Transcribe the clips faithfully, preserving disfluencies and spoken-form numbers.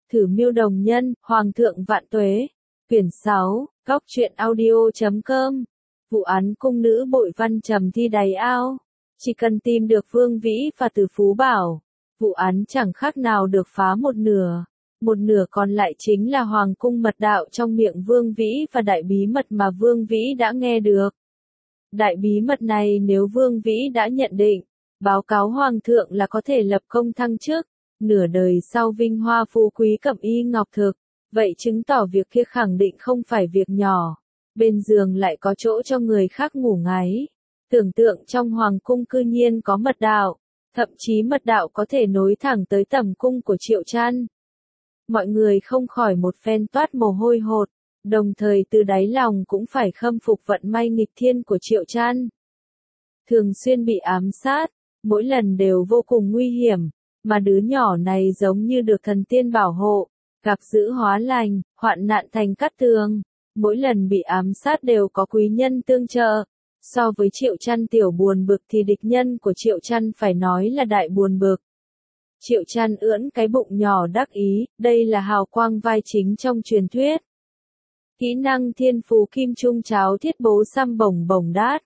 Thử miêu đồng nhân, Hoàng thượng vạn tuế. Quyển sáu, góc truyện audio chấm com. Vụ án cung nữ bội văn trầm thi đáy ao. Chỉ cần tìm được Vương Vĩ và Từ Phú Bảo, vụ án chẳng khác nào được phá một nửa. Một nửa còn lại chính là Hoàng cung mật đạo trong miệng Vương Vĩ và đại bí mật mà Vương Vĩ đã nghe được. Đại bí mật này nếu Vương Vĩ đã nhận định, báo cáo Hoàng thượng là có thể lập công thăng chức, nửa đời sau vinh hoa phú quý cẩm y ngọc thực, vậy chứng tỏ việc kia khẳng định không phải việc nhỏ. Bên giường lại có chỗ cho người khác ngủ ngáy. Tưởng tượng trong Hoàng cung cư nhiên có mật đạo, thậm chí mật đạo có thể nối thẳng tới tầm cung của Triệu Trăn. Mọi người không khỏi một phen toát mồ hôi hột, đồng thời từ đáy lòng cũng phải khâm phục vận may nghịch thiên của Triệu Trăn. Thường xuyên bị ám sát, mỗi lần đều vô cùng nguy hiểm, mà đứa nhỏ này giống như được thần tiên bảo hộ, gặp dữ hóa lành, hoạn nạn thành cát tường. Mỗi lần bị ám sát đều có quý nhân tương trợ. So với Triệu Trăn tiểu buồn bực thì địch nhân của Triệu Trăn phải nói là đại buồn bực. Triệu Trăn ưỡn cái bụng nhỏ đắc ý, đây là hào quang vai chính trong truyền thuyết. Kỹ năng thiên phú kim trung cháo thiết bố xăm bổng bổng đát.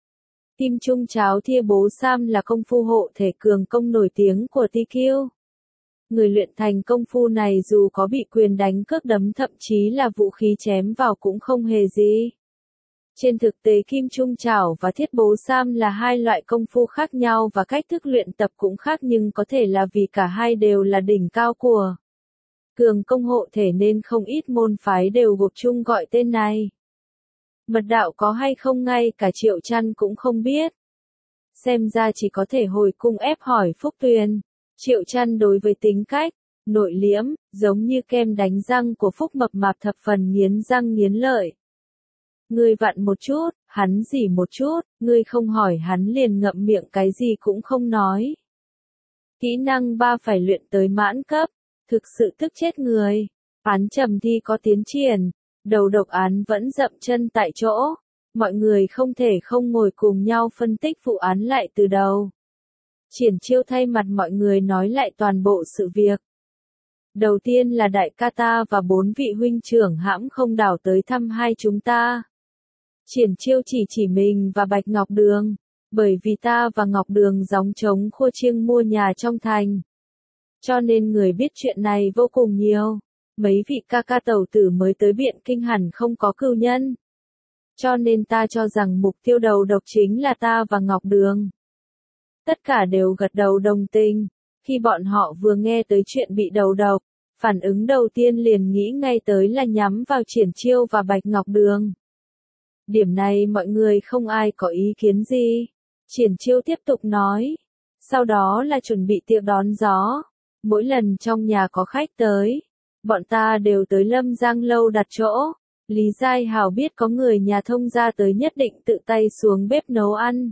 Kim trung cháo thia bố sam là công phu hộ thể cường công nổi tiếng của tê kiu. Người luyện thành công phu này dù có bị quyền đánh cước đấm thậm chí là vũ khí chém vào cũng không hề gì. Trên thực tế kim trung chảo và thiết bố sam là hai loại công phu khác nhau và cách thức luyện tập cũng khác, nhưng có thể là vì cả hai đều là đỉnh cao của cường công hộ thể nên không ít môn phái đều gộp chung gọi tên này. Mật đạo có hay không ngay cả Triệu Trăn cũng không biết. Xem ra chỉ có thể hồi cung ép hỏi Phúc Tuyền. Triệu Trăn đối với tính cách, nội liễm, giống như kem đánh răng của Phúc mập mạp thập phần nghiến răng nghiến lợi. Ngươi vặn một chút, hắn dỉ một chút, ngươi không hỏi hắn liền ngậm miệng cái gì cũng không nói. Kỹ năng ba phải luyện tới mãn cấp, thực sự tức chết người. Án trầm thi có tiến triển, đầu độc án vẫn dậm chân tại chỗ. Mọi người không thể không ngồi cùng nhau phân tích vụ án lại từ đầu. Triển Chiêu thay mặt mọi người nói lại toàn bộ sự việc. Đầu tiên là đại ca ta và bốn vị huynh trưởng hãm không đảo tới thăm hai chúng ta. Triển Chiêu chỉ chỉ mình và Bạch Ngọc Đường, bởi vì ta và Ngọc Đường gióng trống khua chiêng mua nhà trong thành. Cho nên người biết chuyện này vô cùng nhiều. Mấy vị ca ca tẩu tử mới tới Biện Kinh hẳn không có cừu nhân. Cho nên ta cho rằng mục tiêu đầu độc chính là ta và Ngọc Đường. Tất cả đều gật đầu đồng tình. Khi bọn họ vừa nghe tới chuyện bị đầu độc, phản ứng đầu tiên liền nghĩ ngay tới là nhắm vào Triển Chiêu và Bạch Ngọc Đường. Điểm này mọi người không ai có ý kiến gì. Triển Chiêu tiếp tục nói. Sau đó là chuẩn bị tiệc đón gió. Mỗi lần trong nhà có khách tới, bọn ta đều tới Lâm Giang Lâu đặt chỗ. Lý Giai Hào biết có người nhà thông gia tới nhất định tự tay xuống bếp nấu ăn.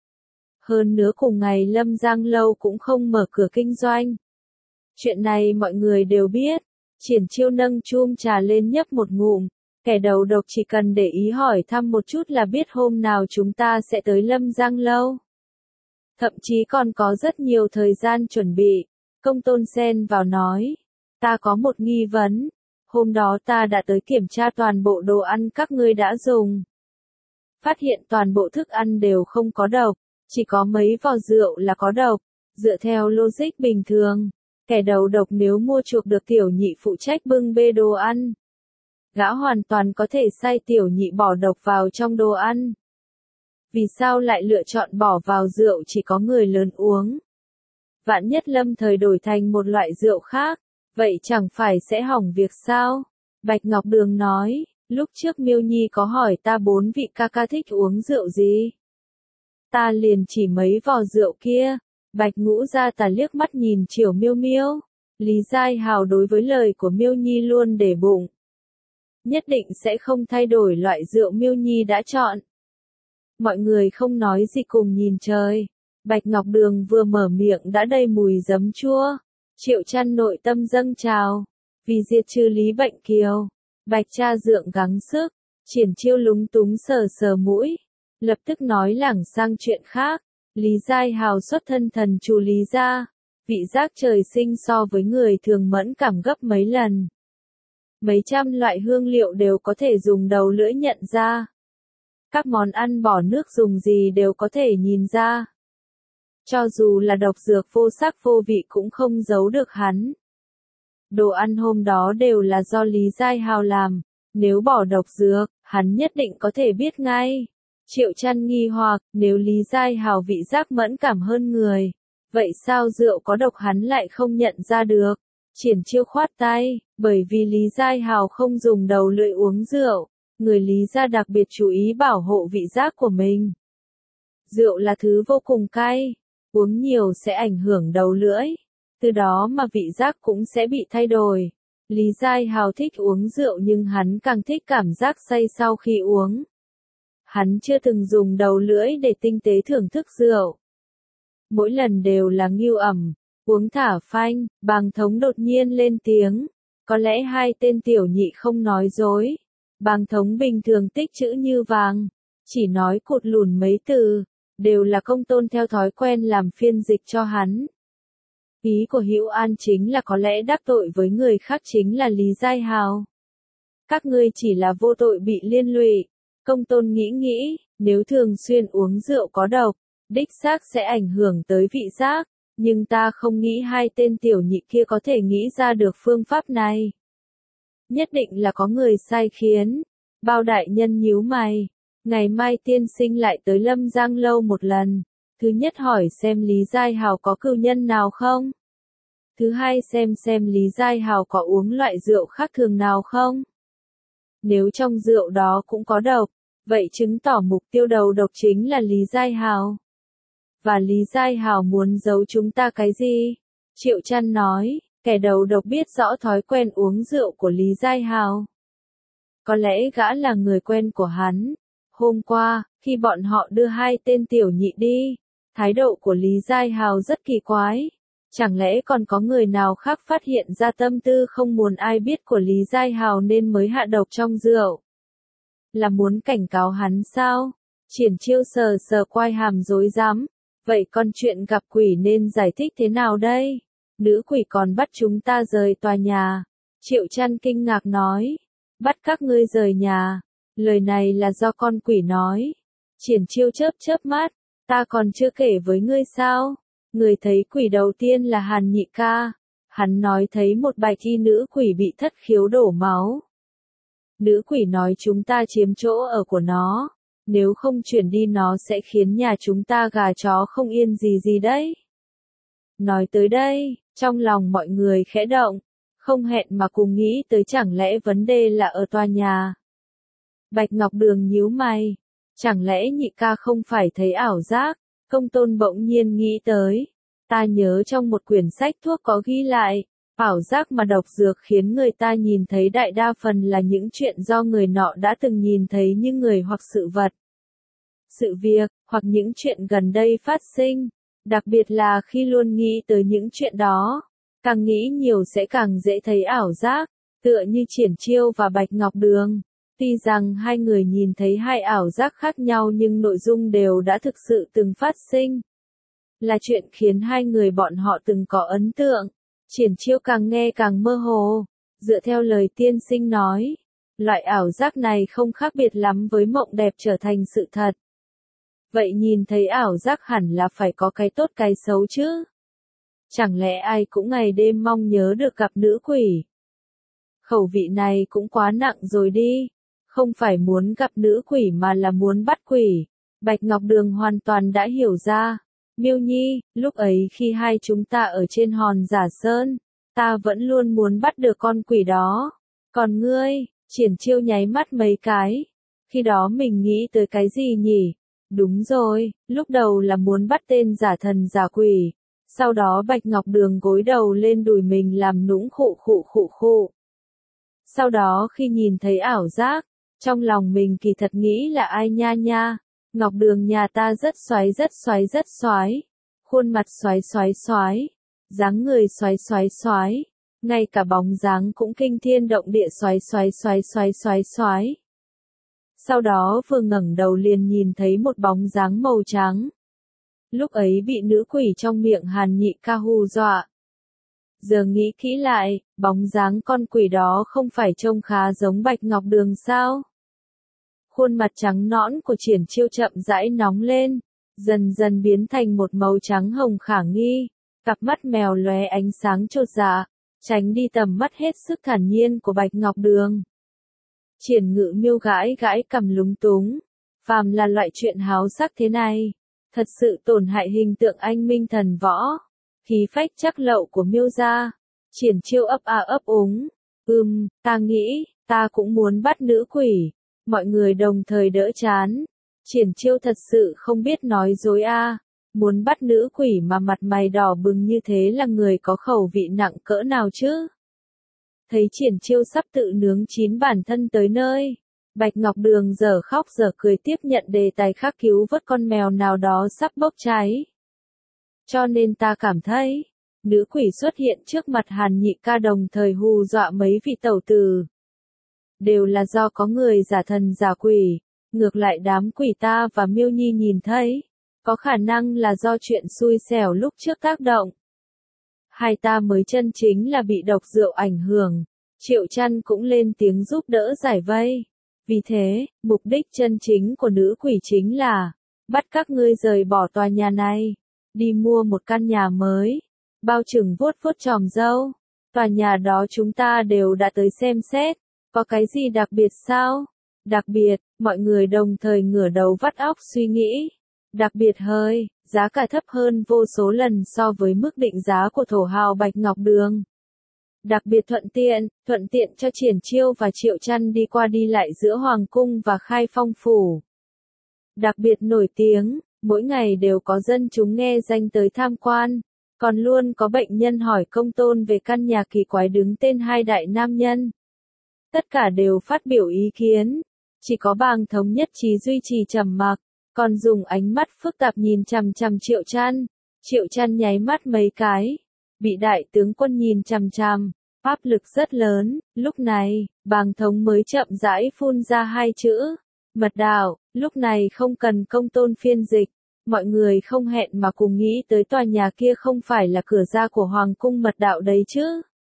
Hơn nữa cùng ngày Lâm Giang Lâu cũng không mở cửa kinh doanh. Chuyện này mọi người đều biết. Triển Chiêu nâng chum trà lên nhấp một ngụm. Kẻ đầu độc chỉ cần để ý hỏi thăm một chút là biết hôm nào chúng ta sẽ tới Lâm Giang Lâu. Thậm chí còn có rất nhiều thời gian chuẩn bị. Công Tôn xen vào nói. Ta có một nghi vấn. Hôm đó ta đã tới kiểm tra toàn bộ đồ ăn các ngươi đã dùng. Phát hiện toàn bộ thức ăn đều không có độc. Chỉ có mấy vò rượu là có độc. Dựa theo logic bình thường, kẻ đầu độc nếu mua chuộc được tiểu nhị phụ trách bưng bê đồ ăn, gã hoàn toàn có thể sai tiểu nhị bỏ độc vào trong đồ ăn. Vì sao lại lựa chọn bỏ vào rượu chỉ có người lớn uống? Vạn nhất lâm thời đổi thành một loại rượu khác, vậy chẳng phải sẽ hỏng việc sao? Bạch Ngọc Đường nói, lúc trước Miêu Nhi có hỏi ta bốn vị ca ca thích uống rượu gì? Ta liền chỉ mấy vò rượu kia. Bạch Ngũ Gia Tà liếc mắt nhìn Triều Miêu Miêu. Lý Giai Hào đối với lời của Miêu Nhi luôn để bụng. Nhất định sẽ không thay đổi loại rượu Miêu Nhi đã chọn. Mọi người không nói gì cùng nhìn trời. Bạch Ngọc Đường vừa mở miệng đã đầy mùi giấm chua. Triệu Trăn nội tâm dâng trào. Vì diệt trừ Lý Bệnh Kiều, Bạch cha dượng gắng sức. Triển Chiêu lúng túng sờ sờ mũi, lập tức nói lảng sang chuyện khác. Lý Giai Hào xuất thân thần chủ Lý gia, Vị giác trời sinh so với người thường mẫn cảm gấp mấy lần. Mấy trăm loại hương liệu đều có thể dùng đầu lưỡi nhận ra. Các món ăn bỏ nước dùng gì đều có thể nhìn ra. Cho dù là độc dược vô sắc vô vị cũng không giấu được hắn. Đồ ăn hôm đó đều là do Lý Giai Hào làm, nếu bỏ độc dược, hắn nhất định có thể biết ngay. Triệu Chăn nghi hoặc, nếu Lý Giai Hào vị giác mẫn cảm hơn người, vậy sao rượu có độc hắn lại không nhận ra được? Triển Chiêu khoát tay, bởi vì Lý Giai Hào không dùng đầu lưỡi uống rượu, người Lý gia đặc biệt chú ý bảo hộ vị giác của mình. Rượu là thứ vô cùng cay, uống nhiều sẽ ảnh hưởng đầu lưỡi, từ đó mà vị giác cũng sẽ bị thay đổi. Lý Giai Hào thích uống rượu nhưng hắn càng thích cảm giác say sau khi uống. Hắn chưa từng dùng đầu lưỡi để tinh tế thưởng thức rượu. Mỗi lần đều là ngưu ẩm, uống thả phanh, Bàng Thống đột nhiên lên tiếng. Có lẽ hai tên tiểu nhị không nói dối. Bàng Thống bình thường tích chữ như vàng, chỉ nói cụt lùn mấy từ, đều là Công Tôn theo thói quen làm phiên dịch cho hắn. Ý của Hữu An chính là có lẽ đắc tội với người khác chính là Lý Giai Hào. Các ngươi chỉ là vô tội bị liên lụy. Công Tôn nghĩ nghĩ, nếu thường xuyên uống rượu có độc, đích xác sẽ ảnh hưởng tới vị giác, nhưng ta không nghĩ hai tên tiểu nhị kia có thể nghĩ ra được phương pháp này. Nhất định là có người sai khiến. Bao đại nhân nhíu mày. Ngày mai tiên sinh lại tới Lâm Giang lâu một lần. Thứ nhất hỏi xem Lý Giai Hào có cừu nhân nào không. Thứ hai xem xem Lý Giai Hào có uống loại rượu khác thường nào không. Nếu trong rượu đó cũng có độc, vậy chứng tỏ mục tiêu đầu độc chính là Lý Giai Hào. Và Lý Giai Hào muốn giấu chúng ta cái gì? Triệu Chăn nói, kẻ đầu độc biết rõ thói quen uống rượu của Lý Giai Hào. Có lẽ gã là người quen của hắn. Hôm qua, khi bọn họ đưa hai tên tiểu nhị đi, thái độ của Lý Giai Hào rất kỳ quái. Chẳng lẽ còn có người nào khác phát hiện ra tâm tư không muốn ai biết của Lý Giai Hào nên mới hạ độc trong rượu? Là muốn cảnh cáo hắn sao? Triển Chiêu sờ sờ quai hàm rối rắm. Vậy con chuyện gặp quỷ nên giải thích thế nào đây? Nữ quỷ còn bắt chúng ta rời tòa nhà. Triệu Chăn kinh ngạc nói. Bắt các ngươi rời nhà. Lời này là do con quỷ nói. Triển Chiêu chớp chớp mắt. Ta còn chưa kể với ngươi sao? Người thấy quỷ đầu tiên là Hàn Nhị ca. Hắn nói thấy một bạch y nữ quỷ bị thất khiếu đổ máu. Nữ quỷ nói chúng ta chiếm chỗ ở của nó. Nếu không chuyển đi nó sẽ khiến nhà chúng ta gà chó không yên gì gì đấy. Nói tới đây, trong lòng mọi người khẽ động, không hẹn mà cùng nghĩ tới chẳng lẽ vấn đề là ở tòa nhà. Bạch Ngọc Đường nhíu mày, chẳng lẽ nhị ca không phải thấy ảo giác? Công Tôn bỗng nhiên nghĩ tới, ta nhớ trong một quyển sách thuốc có ghi lại, ảo giác mà độc dược khiến người ta nhìn thấy đại đa phần là những chuyện do người nọ đã từng nhìn thấy như người hoặc sự vật. Sự việc, hoặc những chuyện gần đây phát sinh, đặc biệt là khi luôn nghĩ tới những chuyện đó, càng nghĩ nhiều sẽ càng dễ thấy ảo giác, tựa như Triển Chiêu và Bạch Ngọc Đường. Tuy rằng hai người nhìn thấy hai ảo giác khác nhau nhưng nội dung đều đã thực sự từng phát sinh. Là chuyện khiến hai người bọn họ từng có ấn tượng. Triển Chiêu càng nghe càng mơ hồ. Dựa theo lời tiên sinh nói, loại ảo giác này không khác biệt lắm với mộng đẹp trở thành sự thật. Vậy nhìn thấy ảo giác hẳn là phải có cái tốt cái xấu chứ. Chẳng lẽ ai cũng ngày đêm mong nhớ được gặp nữ quỷ? Khẩu vị này cũng quá nặng rồi đi. Không phải muốn gặp nữ quỷ mà là muốn bắt quỷ. Bạch Ngọc Đường hoàn toàn đã hiểu ra. Miêu Nhi, lúc ấy khi hai chúng ta ở trên hòn Giả Sơn, ta vẫn luôn muốn bắt được con quỷ đó. Còn ngươi, Triển Chiêu nháy mắt mấy cái. Khi đó mình nghĩ tới cái gì nhỉ? Đúng rồi, lúc đầu là muốn bắt tên giả thần giả quỷ. Sau đó Bạch Ngọc Đường gối đầu lên đùi mình làm nũng khụ khụ khụ khụ. Sau đó khi nhìn thấy ảo giác, trong lòng mình kỳ thật nghĩ là ai nha nha. Ngọc Đường nhà ta rất xoái rất xoái rất xoái. Khuôn mặt xoái xoái xoái. Dáng người xoái xoái xoái. Ngay cả bóng dáng cũng kinh thiên động địa xoái xoái xoái xoái xoái xoái. Sau đó vừa ngẩng đầu liền nhìn thấy một bóng dáng màu trắng. lúc ấy bị nữ quỷ trong miệng Hàn Nhị ca hù dọa. Giờ nghĩ kỹ lại, bóng dáng con quỷ đó không phải trông khá giống Bạch Ngọc Đường sao? Khuôn mặt trắng nõn của Triển Chiêu chậm rãi nóng lên, dần dần biến thành một màu trắng hồng khả nghi, cặp mắt mèo lóe ánh sáng chột dạ, tránh đi tầm mắt hết sức thản nhiên của Bạch Ngọc Đường. Triển Ngự Miêu gãi gãi cằm lúng túng, phàm là loại chuyện háo sắc thế này, thật sự tổn hại hình tượng anh minh thần võ, khí phách chắc lậu của Miêu gia. Triển Chiêu ấp a ấp úng, ừm, ta nghĩ, ta cũng muốn bắt nữ quỷ. Mọi người đồng thời đỡ chán. Triển Chiêu thật sự không biết nói dối a, muốn bắt nữ quỷ mà mặt mày đỏ bừng như thế là người có khẩu vị nặng cỡ nào chứ? Thấy Triển Chiêu sắp tự nướng chín bản thân tới nơi, Bạch Ngọc Đường giờ khóc giờ cười tiếp nhận đề tài khác cứu vớt con mèo nào đó sắp bốc cháy. Cho nên ta cảm thấy, nữ quỷ xuất hiện trước mặt Hàn Nhị ca đồng thời hù dọa mấy vị tẩu tử. Đều là do có người giả thần giả quỷ, ngược lại đám quỷ ta và Miêu Nhi nhìn thấy, có khả năng là do chuyện xui xẻo lúc trước tác động. Hai ta mới chân chính là bị độc rượu ảnh hưởng, Triệu Chăn cũng lên tiếng giúp đỡ giải vây. Vì thế, mục đích chân chính của nữ quỷ chính là bắt các ngươi rời bỏ tòa nhà này, đi mua một căn nhà mới, bao trừng vuốt vuốt chòm râu. Tòa nhà đó chúng ta đều đã tới xem xét, có cái gì đặc biệt sao? Đặc biệt, mọi người đồng thời ngửa đầu vắt óc suy nghĩ. Đặc biệt hơi, giá cả thấp hơn vô số lần so với mức định giá của thổ hào Bạch Ngọc Đường. Đặc biệt thuận tiện, thuận tiện cho Triển Chiêu và Triệu Chăn đi qua đi lại giữa Hoàng Cung và Khai Phong Phủ. Đặc biệt nổi tiếng, mỗi ngày đều có dân chúng nghe danh tới tham quan, còn luôn có bệnh nhân hỏi công tôn về căn nhà kỳ quái đứng tên hai đại nam nhân. Tất cả đều phát biểu ý kiến, chỉ có Bàng Thống nhất trí duy trì trầm mặc, còn dùng ánh mắt phức tạp nhìn chằm chằm Triệu Chăn. Triệu Chăn nháy mắt mấy cái, bị đại tướng quân nhìn chằm chằm, áp lực rất lớn. Lúc này, Bàng Thống mới chậm rãi phun ra hai chữ, mật đạo. Lúc này không cần công tôn phiên dịch, mọi người không hẹn mà cùng nghĩ tới tòa nhà kia không phải là cửa ra của Hoàng Cung mật đạo đấy chứ.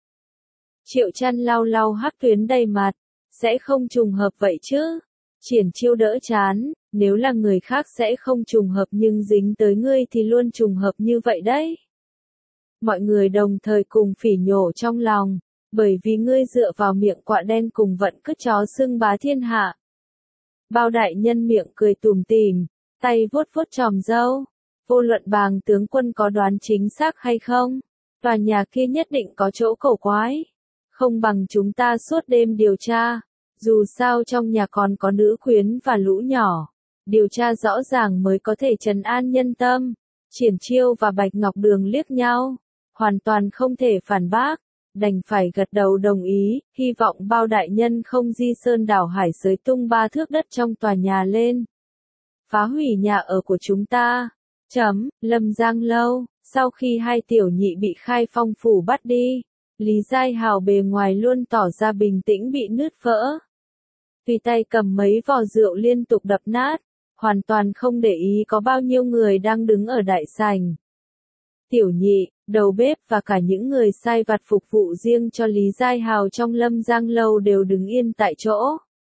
Triệu Chăn lau lau hắc tuyến đầy mặt, sẽ không trùng hợp vậy chứ. Triển Chiêu đỡ chán, nếu là người khác sẽ không trùng hợp nhưng dính tới ngươi thì luôn trùng hợp như vậy đấy. Mọi người đồng thời cùng phỉ nhổ trong lòng, bởi vì ngươi dựa vào miệng quạ đen cùng vận cứt chó xưng bá thiên hạ. Bao đại nhân miệng cười tủm tỉm, tay vuốt vuốt chòm râu. Vô luận Bàng tướng quân có đoán chính xác hay không, tòa nhà kia nhất định có chỗ cổ quái. Không bằng chúng ta suốt đêm điều tra, dù sao trong nhà còn có nữ quyến và lũ nhỏ. Điều tra rõ ràng mới có thể trấn an nhân tâm. Triển Chiêu và Bạch Ngọc Đường liếc nhau, hoàn toàn không thể phản bác, đành phải gật đầu đồng ý, hy vọng bao đại nhân không di sơn đảo hải xới tung ba thước đất trong tòa nhà lên. Phá hủy nhà ở của chúng ta. Chấm, Lâm Giang Lâu. Sau khi hai tiểu nhị bị Khai Phong Phủ bắt đi, Lý Giai Hào bề ngoài luôn tỏ ra bình tĩnh bị nứt vỡ. Tùy tay cầm mấy vò rượu liên tục đập nát, hoàn toàn không để ý có bao nhiêu người đang đứng ở đại sảnh. Tiểu nhị, đầu bếp và cả những người sai vặt phục vụ riêng cho Lý Giai Hào trong Lâm Giang Lâu đều đứng yên tại chỗ.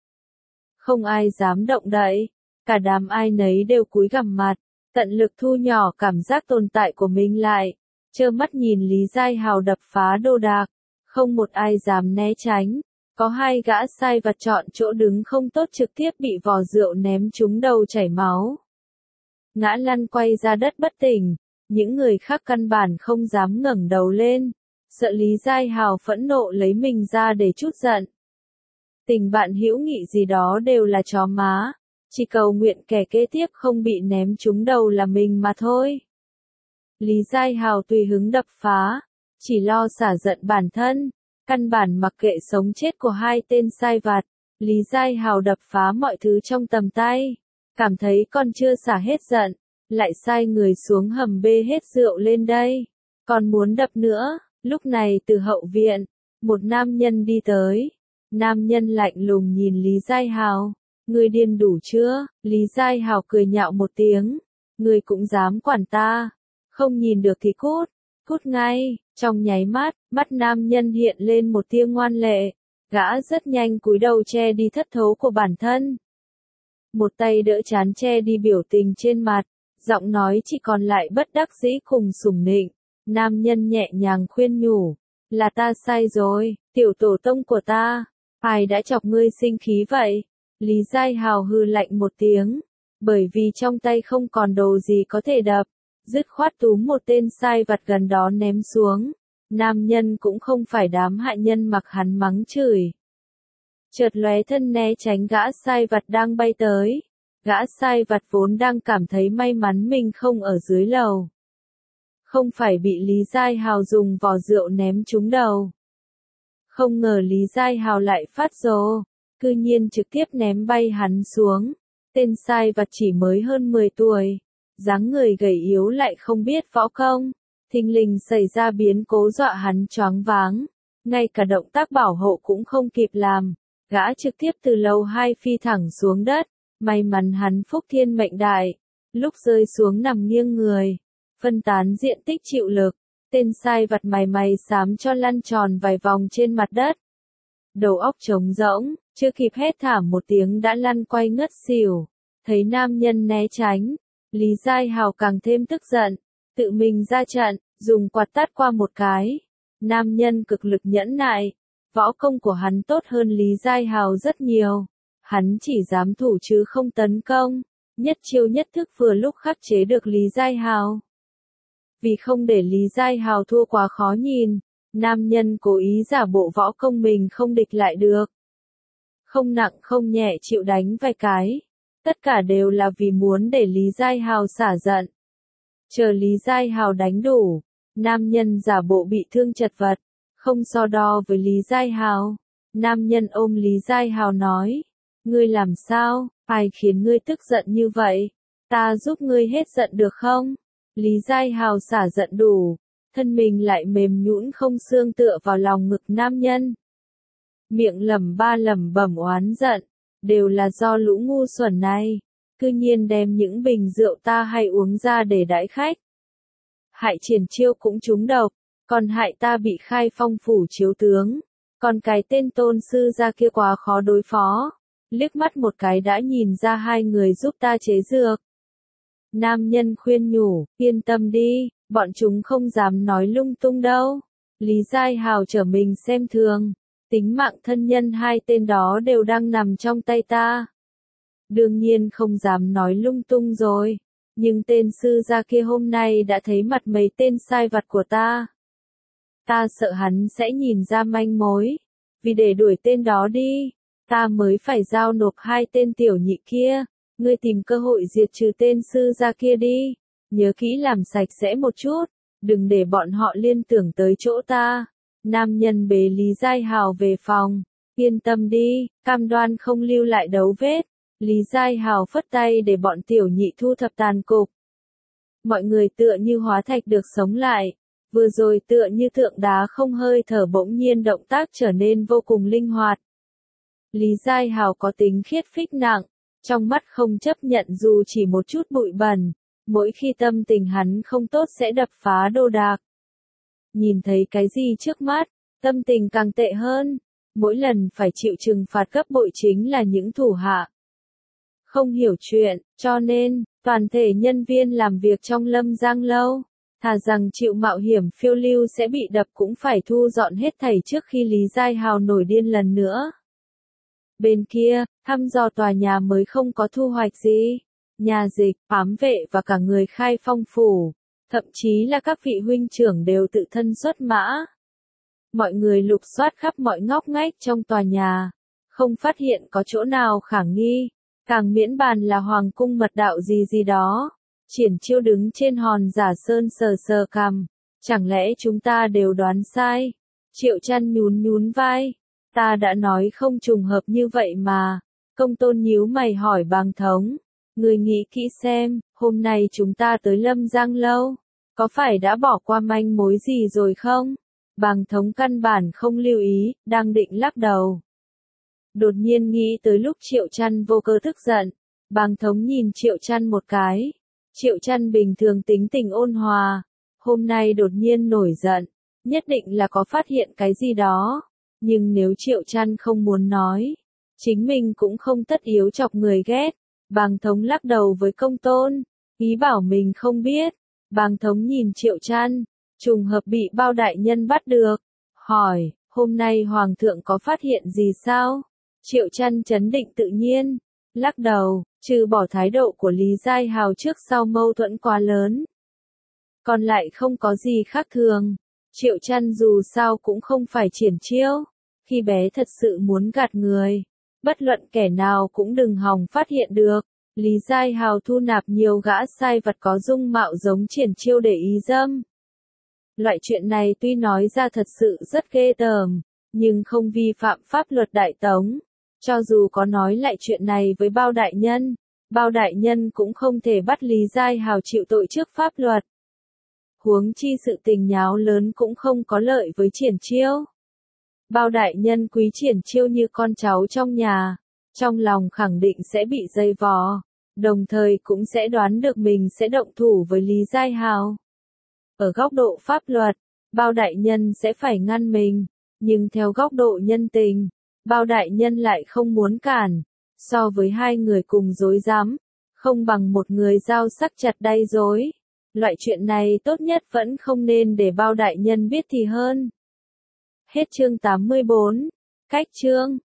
Không ai dám động đậy, cả đám ai nấy đều cúi gằm mặt, tận lực thu nhỏ cảm giác tồn tại của mình lại, trơ mắt nhìn Lý Giai Hào đập phá đồ đạc, không một ai dám né tránh. Có hai gã sai vặt chọn chỗ đứng không tốt trực tiếp bị vò rượu ném trúng đầu chảy máu. Ngã lăn quay ra đất bất tỉnh, những người khác căn bản không dám ngẩng đầu lên, sợ Lý Giai Hào phẫn nộ lấy mình ra để trút giận. Tình bạn hữu nghị gì đó đều là chó má, chỉ cầu nguyện kẻ kế tiếp không bị ném trúng đầu là mình mà thôi. Lý Giai Hào tùy hứng đập phá, chỉ lo xả giận bản thân. Căn bản mặc kệ sống chết của hai tên sai vặt, Lý Giai Hào đập phá mọi thứ trong tầm tay, cảm thấy còn chưa xả hết giận, lại sai người xuống hầm bê hết rượu lên đây, còn muốn đập nữa. Lúc này từ hậu viện, một nam nhân đi tới, nam nhân lạnh lùng nhìn Lý Giai Hào, ngươi điên đủ chưa? Lý Giai Hào cười nhạo một tiếng, Ngươi cũng dám quản ta, không nhìn được thì cút, cút ngay, trong nháy mắt, mắt nam nhân hiện lên một tia ngoan lệ, gã rất nhanh cúi đầu che đi thất thố của bản thân. Một tay đỡ chán che đi biểu tình trên mặt, giọng nói chỉ còn lại bất đắc dĩ cùng sủng nịnh. Nam nhân nhẹ nhàng khuyên nhủ, là ta sai rồi, tiểu tổ tông của ta, ai đã chọc ngươi sinh khí vậy? Lý Giai Hào hừ lạnh một tiếng, bởi vì trong tay không còn đồ gì có thể đập, dứt khoát túm một tên sai vặt gần đó ném xuống. Nam nhân cũng không phải đám hại nhân mặc hắn mắng chửi. Chợt lóe thân né tránh gã sai vặt đang bay tới. Gã sai vặt vốn đang cảm thấy may mắn mình không ở dưới lầu. Không phải bị Lý Giai Hào dùng vò rượu ném trúng đầu. Không ngờ Lý Giai Hào lại phát rồ, cư nhiên trực tiếp ném bay hắn xuống. Tên sai vặt chỉ mới hơn mười tuổi, dáng người gầy yếu lại không biết võ công, thình lình xảy ra biến cố dọa hắn choáng váng, ngay cả động tác bảo hộ cũng không kịp làm, gã trực tiếp từ lầu hai phi thẳng xuống đất, may mắn hắn phúc thiên mệnh đại, lúc rơi xuống nằm nghiêng người, phân tán diện tích chịu lực, tên sai vặt mày mày xám cho lăn tròn vài vòng trên mặt đất. Đầu óc trống rỗng, chưa kịp hét thảm một tiếng đã lăn quay ngất xỉu, thấy nam nhân né tránh, Lý Giai Hào càng thêm tức giận, tự mình ra trận, dùng quạt tát qua một cái. Nam nhân cực lực nhẫn nại, võ công của hắn tốt hơn Lý Giai Hào rất nhiều, hắn chỉ dám thủ chứ không tấn công, nhất chiêu nhất thức vừa lúc khắc chế được Lý Giai Hào. Vì không để Lý Giai Hào thua quá khó nhìn, nam nhân cố ý giả bộ võ công mình không địch lại được. Không nặng không nhẹ chịu đánh vài cái. Tất cả đều là vì muốn để Lý Giai Hào xả giận. Chờ Lý Giai Hào đánh đủ, nam nhân giả bộ bị thương chật vật, không so đo với Lý Giai Hào. Nam nhân ôm Lý Giai Hào nói, ngươi làm sao, ai khiến ngươi tức giận như vậy, ta giúp ngươi hết giận được không? Lý Giai Hào xả giận đủ, thân mình lại mềm nhũn không xương tựa vào lòng ngực nam nhân. Miệng lẩm ba lẩm bẩm oán giận. Đều là do lũ ngu xuẩn này, cư nhiên đem những bình rượu ta hay uống ra để đãi khách. Hại Triển Chiêu cũng trúng độc, còn hại ta bị khai phong phủ chiếu tướng, còn cái tên tôn sư gia kia quá khó đối phó, liếc mắt một cái đã nhìn ra hai người giúp ta chế dược. Nam nhân khuyên nhủ, yên tâm đi, bọn chúng không dám nói lung tung đâu. Lý Giai Hào trở mình xem thường. Tính mạng thân nhân hai tên đó đều đang nằm trong tay ta. Đương nhiên không dám nói lung tung rồi. Nhưng tên sư gia kia hôm nay đã thấy mặt mấy tên sai vặt của ta. Ta sợ hắn sẽ nhìn ra manh mối. Vì để đuổi tên đó đi, ta mới phải giao nộp hai tên tiểu nhị kia. Ngươi tìm cơ hội diệt trừ tên sư gia kia đi. Nhớ kỹ làm sạch sẽ một chút. Đừng để bọn họ liên tưởng tới chỗ ta. Nam nhân bế Lý Giai Hào về phòng, yên tâm đi, cam đoan không lưu lại dấu vết. Lý Giai Hào phất tay để bọn tiểu nhị thu thập tàn cục. Mọi người tựa như hóa thạch được sống lại, vừa rồi tựa như tượng đá không hơi thở bỗng nhiên động tác trở nên vô cùng linh hoạt. Lý Giai Hào có tính khiết phích nặng, trong mắt không chấp nhận dù chỉ một chút bụi bẩn, mỗi khi tâm tình hắn không tốt sẽ đập phá đồ đạc. Nhìn thấy cái gì trước mắt, tâm tình càng tệ hơn, mỗi lần phải chịu trừng phạt gấp bội chính là những thủ hạ không hiểu chuyện, cho nên, toàn thể nhân viên làm việc trong Lâm Giang Lâu, thà rằng chịu mạo hiểm phiêu lưu sẽ bị đập cũng phải thu dọn hết thảy trước khi Lý Giai Hào nổi điên lần nữa. Bên kia, thăm dò tòa nhà mới không có thu hoạch gì, nhà dịch, ám vệ và cả người khai phong phủ. Thậm chí là các vị huynh trưởng đều tự thân xuất mã. Mọi người lục soát khắp mọi ngóc ngách trong tòa nhà, không phát hiện có chỗ nào khả nghi, càng miễn bàn là hoàng cung mật đạo gì gì đó. Triển Chiêu đứng trên hòn giả sơn sờ sờ cằm, chẳng lẽ chúng ta đều đoán sai? Triệu Chăn nhún nhún vai, ta đã nói không trùng hợp như vậy mà. Công Tôn nhíu mày hỏi Bàng Thống, người nghĩ kỹ xem, hôm nay chúng ta tới Lâm Giang Lâu, có phải đã bỏ qua manh mối gì rồi không? Bàng Thống căn bản không lưu ý, đang định lắc đầu. Đột nhiên nghĩ tới lúc Triệu Chăn vô cơ tức giận, Bàng Thống nhìn Triệu Chăn một cái, Triệu Trăn bình thường tính tình ôn hòa, hôm nay đột nhiên nổi giận, nhất định là có phát hiện cái gì đó, nhưng nếu Triệu Trăn không muốn nói, chính mình cũng không tất yếu chọc người ghét. Bàng Thống lắc đầu với Công Tôn, ý bảo mình không biết. Bàng Thống nhìn Triệu Trăn, trùng hợp bị Bao đại nhân bắt được, hỏi, hôm nay Hoàng thượng có phát hiện gì sao? Triệu Trăn trấn định tự nhiên, lắc đầu, trừ bỏ thái độ của Lý Giai Hào trước sau mâu thuẫn quá lớn. Còn lại không có gì khác thường. Triệu Trăn dù sao cũng không phải triển chiêu, khi bé thật sự muốn gạt người, bất luận kẻ nào cũng đừng hòng phát hiện được. Lý Giai Hào thu nạp nhiều gã sai vặt có dung mạo giống triển chiêu để ý dâm. Loại chuyện này tuy nói ra thật sự rất ghê tởm, nhưng không vi phạm pháp luật Đại Tống. Cho dù có nói lại chuyện này với Bao đại nhân, Bao đại nhân cũng không thể bắt Lý Giai Hào chịu tội trước pháp luật. Huống chi sự tình nháo lớn cũng không có lợi với triển chiêu. Bao đại nhân quý triển chiêu như con cháu trong nhà, trong lòng khẳng định sẽ bị dây vò, đồng thời cũng sẽ đoán được mình sẽ động thủ với Lý Giai Hào. Ở góc độ pháp luật, Bao đại nhân sẽ phải ngăn mình, nhưng theo góc độ nhân tình, Bao đại nhân lại không muốn cản. So với hai người cùng dối rắm, không bằng một người dao sắc chặt đay dối. Loại chuyện này tốt nhất vẫn không nên để Bao đại nhân biết thì hơn. Hết chương tám mươi bốn. Cách chương